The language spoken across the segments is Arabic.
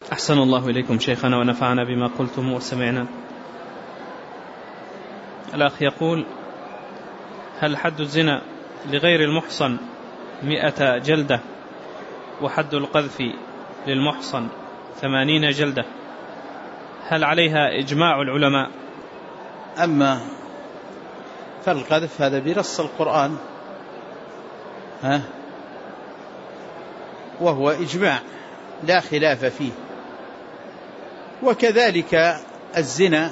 أحسن الله إليكم شيخنا ونفعنا بما قلتم وسمعنا. الأخ يقول: هل حد الزنا لغير المحصن 100 جلدة وحد القذف للمحصن 80 جلدة، هل عليها إجماع العلماء؟ أما فالقذف هذا بنص القرآن وهو إجماع لا خلاف فيه، وكذلك الزنا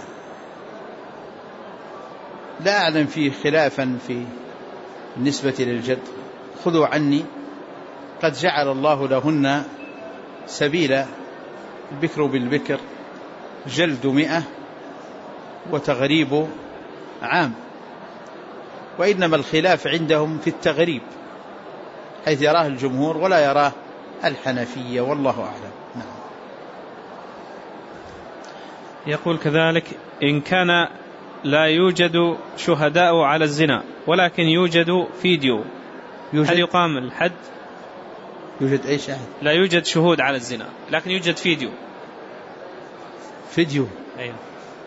لا أعلم فيه خلافا في النسبة للجد. خذوا عني قد جعل الله لهن سبيلا، البكر بالبكر جلد 100 وتغريب عام، وإنما الخلاف عندهم في التغريب حيث يراه الجمهور ولا يراه الحنفية، والله أعلم. نعم. يقول كذلك: إن كان لا يوجد شهداء على الزنا ولكن يوجد فيديو، هل يقام الحد؟ يوجد أي شاهد؟ لا يوجد شهود على الزنا لكن يوجد فيديو. أيوه.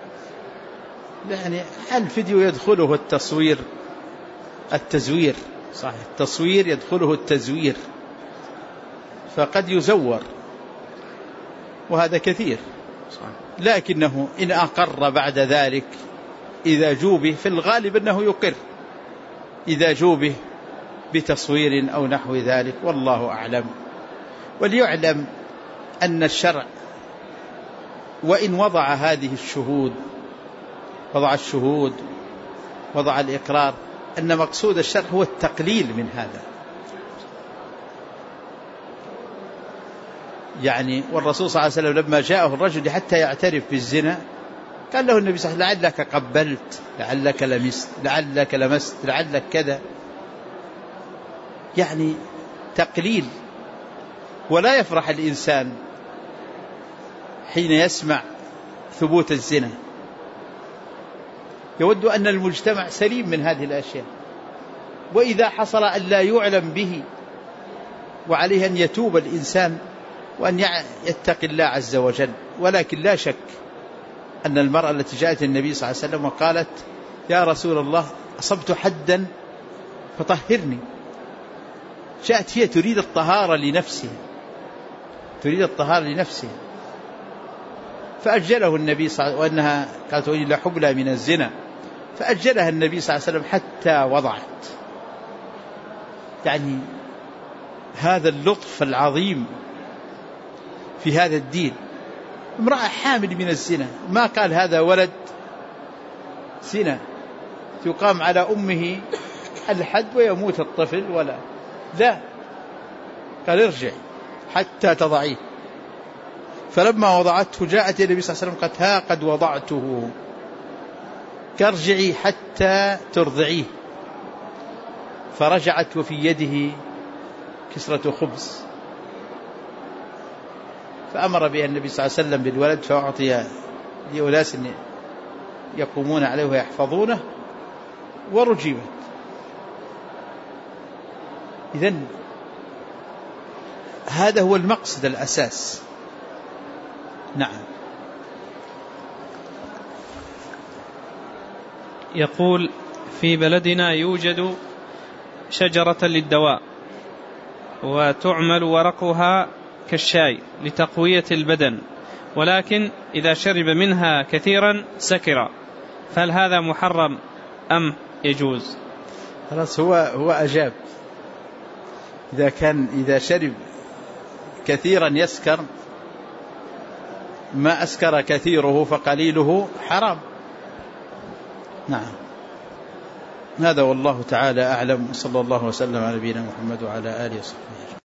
يعني الفيديو يدخله التزوير. صحيح. التصوير يدخله التزوير، فقد يزور وهذا كثير. صحيح. لكنه إن أقر بعد ذلك إذا جوبه، في الغالب أنه يقر إذا جوبه بتصوير أو نحو ذلك، والله أعلم. وليعلم أن الشرع وإن وضع هذه الشهود، وضع الإقرار، أن مقصود الشرع هو التقليل من هذا. يعني والرسول صلى الله عليه وسلم لما جاءه الرجل حتى يعترف بالزنا قال له النبي صلى الله عليه وسلم: لعلك قبلت، لعلك لمست، لعلك لمست، لعلك كذا، يعني تقليل. ولا يفرح الإنسان حين يسمع ثبوت الزنا، يود أن المجتمع سليم من هذه الأشياء، وإذا حصل أن لا يعلم به وعليه أن يتوب الإنسان وأن يتقي الله عز وجل. ولكن لا شك أن المرأة التي جاءت النبي صلى الله عليه وسلم وقالت: يا رسول الله أصبت حدا فطهرني، جاءت هي تريد الطهارة لنفسها، فأجله النبي صلى الله عليه وسلم، وأنها قالت: إلا حبلى من الزنا، فأجلها النبي صلى الله عليه وسلم حتى وضعت. يعني هذا اللطف العظيم في هذا الدين. امرأة حامل من الزنا، ما قال هذا ولد زنا يقام على أمه الحد ويموت الطفل، لا، قال: ارجع حتى تضعيه. فلما وضعته جاءت النبي صلى الله عليه وسلم قالت: ها قد وضعته، كارجعي حتى ترضعيه. فرجعت وفي يده كسرة خبز، فأمر بها النبي صلى الله عليه وسلم بالولد، فأعطي لأناس يقومون عليه ويحفظونه، ورجمت. إذن هذا هو المقصد الأساس. نعم. يقول: في بلدنا يوجد شجرة للدواء وتعمل ورقها كالشاي لتقوية البدن، ولكن إذا شرب منها كثيرا سكر، فهل هذا محرم أم يجوز؟ خلاص، هو أجاب. إذا شرب كثيرا يسكر، ما أسكر كثيره فقليله حرام. نعم. هذا والله تعالى أعلم، صلى الله وسلم على نبينا محمد وعلى آله وصحبه.